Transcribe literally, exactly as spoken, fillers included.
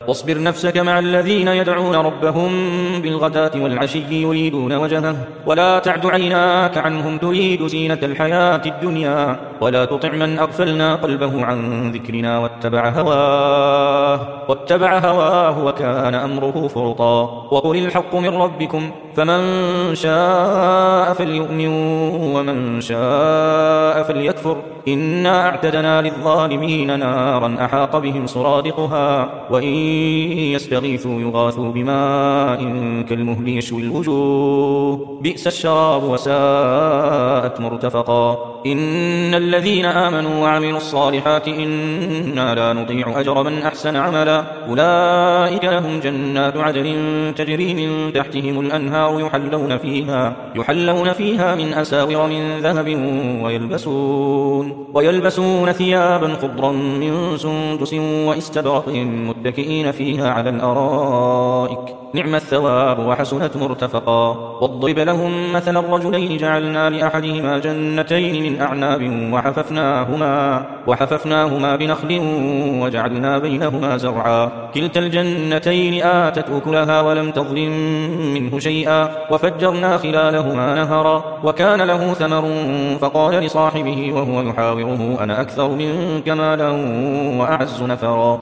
واصبر نفسك مع الذين يدعون ربهم بالغداة والعشي يريدون وجهه ولا تعد عيناك عنهم تريد زينة الحياة الدنيا ولا تطع من أغفلنا قلبه عن ذكرنا واتبع هواه واتبع هواه وكان أمره فرطا وقل الحق من ربكم فمن شاء فليؤمن ومن شاء فليكفر إنا أعتدنا للظالمين نارا أحاط بهم سرادقها وإن يستغيثوا يغاثوا بماء كالمهل يشوي الوجوه بئس الشراب وساءت مرتفقا إن الذين آمنوا وعملوا الصالحات إنا لا نضيع أجر من أحسن عملا أولئك لهم جنات عدن تجري من تحتهم الأنهار يحلون فيها, يحلون فيها من أساور من ذهب ويلبسون, ويلبسون ثيابا خضرا من سندس واستبرق متكئين فيها على الأرائك نعم الثواب وحسنت مرتفقا واضرب لهم مثل الرجلين جعلنا لأحدهما جنتين من أعناب وحففناهما, وحففناهما بنخل وجعلنا بينهما زرعا كلتا الجنتين آتت أكلها ولم تظلم منه شيئا وفجرنا خلالهما نهرا وكان له ثمر فقال لصاحبه وهو يحاوره أنا أكثر منك مالا وأعز نفرا